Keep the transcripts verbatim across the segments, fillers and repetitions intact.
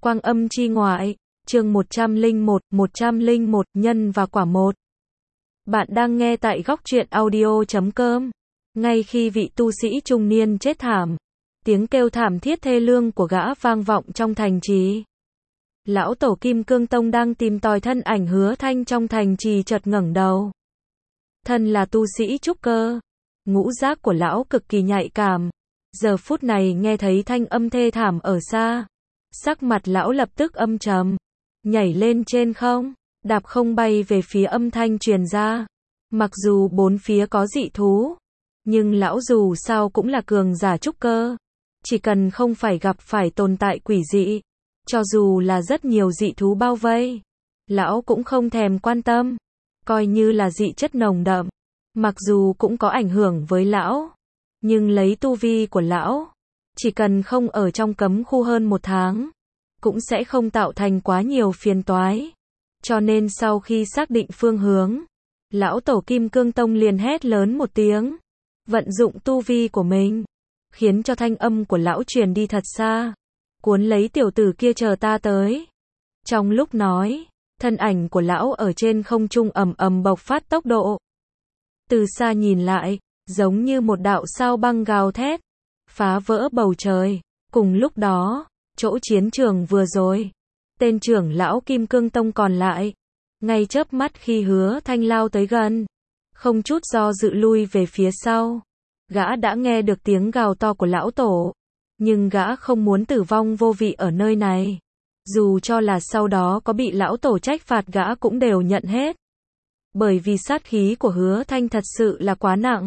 Quang âm chi ngoại, chương một trăm lẻ một, một trăm lẻ một, nhân và quả một. Bạn đang nghe tại góc truyện audio chấm com. Ngay khi vị tu sĩ trung niên chết thảm, tiếng kêu thảm thiết thê lương của gã vang vọng trong thành trì. Lão tổ Kim Cương Tông đang tìm tòi thân ảnh Hứa Thanh trong thành trì chợt ngẩng đầu. Thân là tu sĩ trúc cơ, ngũ giác của lão cực kỳ nhạy cảm. Giờ phút này nghe thấy thanh âm thê thảm ở xa, sắc mặt lão lập tức âm trầm, nhảy lên trên không, đạp không bay về phía âm thanh truyền ra. Mặc dù bốn phía có dị thú, nhưng lão dù sao cũng là cường giả trúc cơ, chỉ cần không phải gặp phải tồn tại quỷ dị, cho dù là rất nhiều dị thú bao vây, lão cũng không thèm quan tâm, coi như là dị chất nồng đậm, mặc dù cũng có ảnh hưởng với lão, nhưng lấy tu vi của lão, chỉ cần không ở trong cấm khu hơn một tháng, cũng sẽ không tạo thành quá nhiều phiền toái. Cho nên sau khi xác định phương hướng, lão tổ Kim Cương Tông liền hét lớn một tiếng, vận dụng tu vi của mình, khiến cho thanh âm của lão truyền đi thật xa, cuốn lấy tiểu tử kia chờ ta tới. Trong lúc nói, thân ảnh của lão ở trên không trung ầm ầm bộc phát tốc độ. Từ xa nhìn lại, giống như một đạo sao băng gào thét, phá vỡ bầu trời. Cùng lúc đó, chỗ chiến trường vừa rồi, tên trưởng lão Kim Cương Tông còn lại, ngay chớp mắt khi Hứa Thanh lao tới gần, không chút do dự lui về phía sau. Gã đã nghe được tiếng gào to của lão tổ, nhưng gã không muốn tử vong vô vị ở nơi này. Dù cho là sau đó có bị lão tổ trách phạt gã cũng đều nhận hết. Bởi vì sát khí của Hứa Thanh thật sự là quá nặng.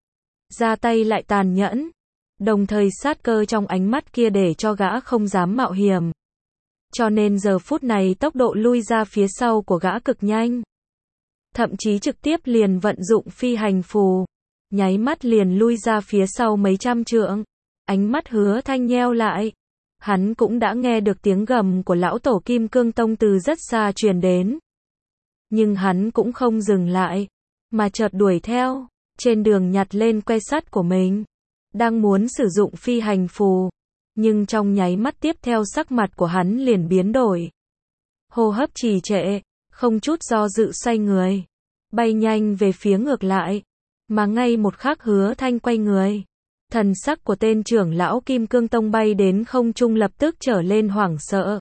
Ra tay lại tàn nhẫn, đồng thời sát cơ trong ánh mắt kia để cho gã không dám mạo hiểm. Cho nên giờ phút này tốc độ lui ra phía sau của gã cực nhanh. Thậm chí trực tiếp liền vận dụng phi hành phù, nháy mắt liền lui ra phía sau mấy trăm trượng. Ánh mắt Hứa Thanh nheo lại. Hắn cũng đã nghe được tiếng gầm của lão tổ Kim Cương Tông từ rất xa truyền đến. Nhưng hắn cũng không dừng lại, mà chợt đuổi theo, trên đường nhặt lên que sắt của mình. Đang muốn sử dụng phi hành phù, nhưng trong nháy mắt tiếp theo sắc mặt của hắn liền biến đổi. Hô hấp trì trệ, không chút do dự xoay người, bay nhanh về phía ngược lại, mà ngay một khắc Hứa Thanh quay người. Thần sắc của tên trưởng lão Kim Cương Tông bay đến không trung lập tức trở lên hoảng sợ.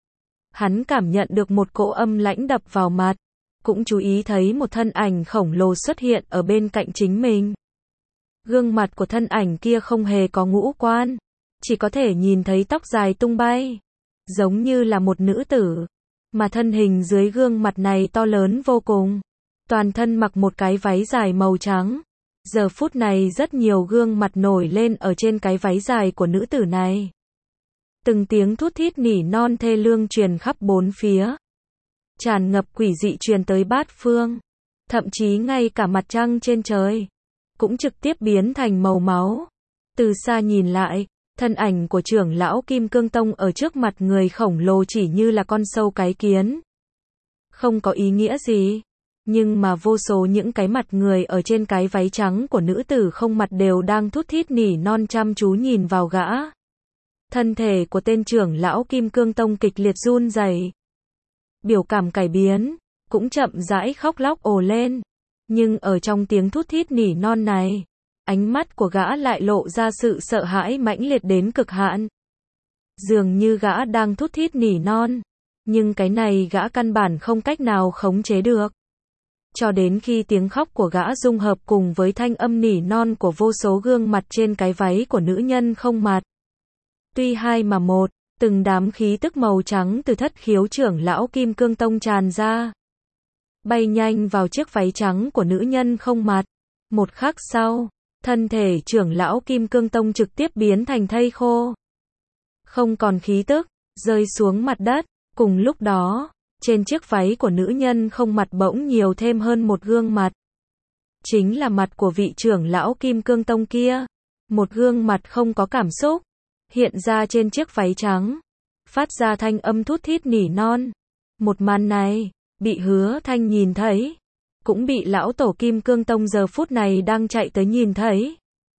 Hắn cảm nhận được một cỗ âm lãnh đập vào mặt, cũng chú ý thấy một thân ảnh khổng lồ xuất hiện ở bên cạnh chính mình. Gương mặt của thân ảnh kia không hề có ngũ quan, chỉ có thể nhìn thấy tóc dài tung bay, giống như là một nữ tử, mà thân hình dưới gương mặt này to lớn vô cùng, toàn thân mặc một cái váy dài màu trắng. Giờ phút này rất nhiều gương mặt nổi lên ở trên cái váy dài của nữ tử này. Từng tiếng thút thít nỉ non thê lương truyền khắp bốn phía, tràn ngập quỷ dị truyền tới bát phương, thậm chí ngay cả mặt trăng trên trời cũng trực tiếp biến thành màu máu. Từ xa nhìn lại, thân ảnh của trưởng lão Kim Cương Tông ở trước mặt người khổng lồ chỉ như là con sâu cái kiến. Không có ý nghĩa gì, nhưng mà vô số những cái mặt người ở trên cái váy trắng của nữ tử không mặt đều đang thút thít nỉ non chăm chú nhìn vào gã. Thân thể của tên trưởng lão Kim Cương Tông kịch liệt run rẩy, biểu cảm cải biến, cũng chậm rãi khóc lóc ồ lên. Nhưng ở trong tiếng thút thít nỉ non này, ánh mắt của gã lại lộ ra sự sợ hãi mãnh liệt đến cực hạn. Dường như gã đang thút thít nỉ non, nhưng cái này gã căn bản không cách nào khống chế được. Cho đến khi tiếng khóc của gã dung hợp cùng với thanh âm nỉ non của vô số gương mặt trên cái váy của nữ nhân không mặt. Tuy hai mà một, từng đám khí tức màu trắng từ thất khiếu trưởng lão Kim Cương Tông tràn ra, bay nhanh vào chiếc váy trắng của nữ nhân không mặt. Một khắc sau, thân thể trưởng lão Kim Cương Tông trực tiếp biến thành thây khô, không còn khí tức, rơi xuống mặt đất. Cùng lúc đó, trên chiếc váy của nữ nhân không mặt bỗng nhiều thêm hơn một gương mặt. Chính là mặt của vị trưởng lão Kim Cương Tông kia. Một gương mặt không có cảm xúc, hiện ra trên chiếc váy trắng, phát ra thanh âm thút thít nỉ non. Một màn này, bị Hứa Thanh nhìn thấy, cũng bị lão tổ Kim Cương Tông giờ phút này đang chạy tới nhìn thấy.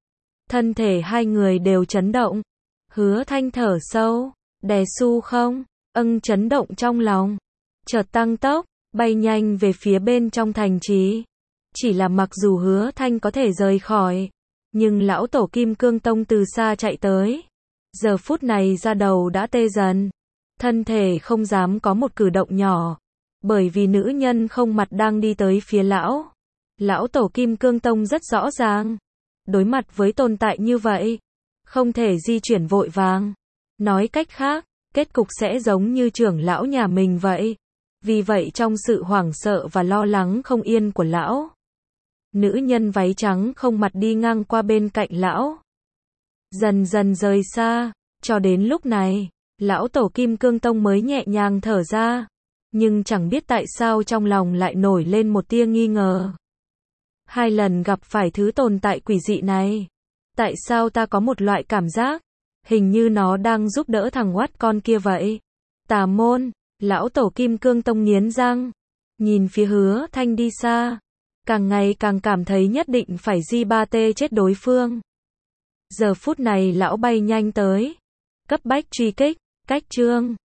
Thân thể hai người đều chấn động. Hứa Thanh thở sâu, đè su không, Âng chấn động trong lòng, chợt tăng tốc, bay nhanh về phía bên trong thành trì. Chỉ là mặc dù Hứa Thanh có thể rời khỏi, nhưng lão tổ Kim Cương Tông từ xa chạy tới. Giờ phút này da đầu đã tê dần, thân thể không dám có một cử động nhỏ, bởi vì nữ nhân không mặt đang đi tới phía lão. Lão tổ Kim Cương Tông rất rõ ràng, đối mặt với tồn tại như vậy, không thể di chuyển vội vàng. Nói cách khác, kết cục sẽ giống như trưởng lão nhà mình vậy. Vì vậy trong sự hoảng sợ và lo lắng không yên của lão, nữ nhân váy trắng không mặt đi ngang qua bên cạnh lão, dần dần rời xa. Cho đến lúc này, lão tổ Kim Cương Tông mới nhẹ nhàng thở ra, nhưng chẳng biết tại sao trong lòng lại nổi lên một tia nghi ngờ. Hai lần gặp phải thứ tồn tại quỷ dị này, tại sao ta có một loại cảm giác, hình như nó đang giúp đỡ thằng oát con kia vậy. Tà môn, lão tổ Kim Cương Tông nghiến răng, nhìn phía Hứa Thanh đi xa, càng ngày càng cảm thấy nhất định phải di ba tê chết đối phương. Giờ phút này lão bay nhanh tới, cấp bách truy kích, cách chương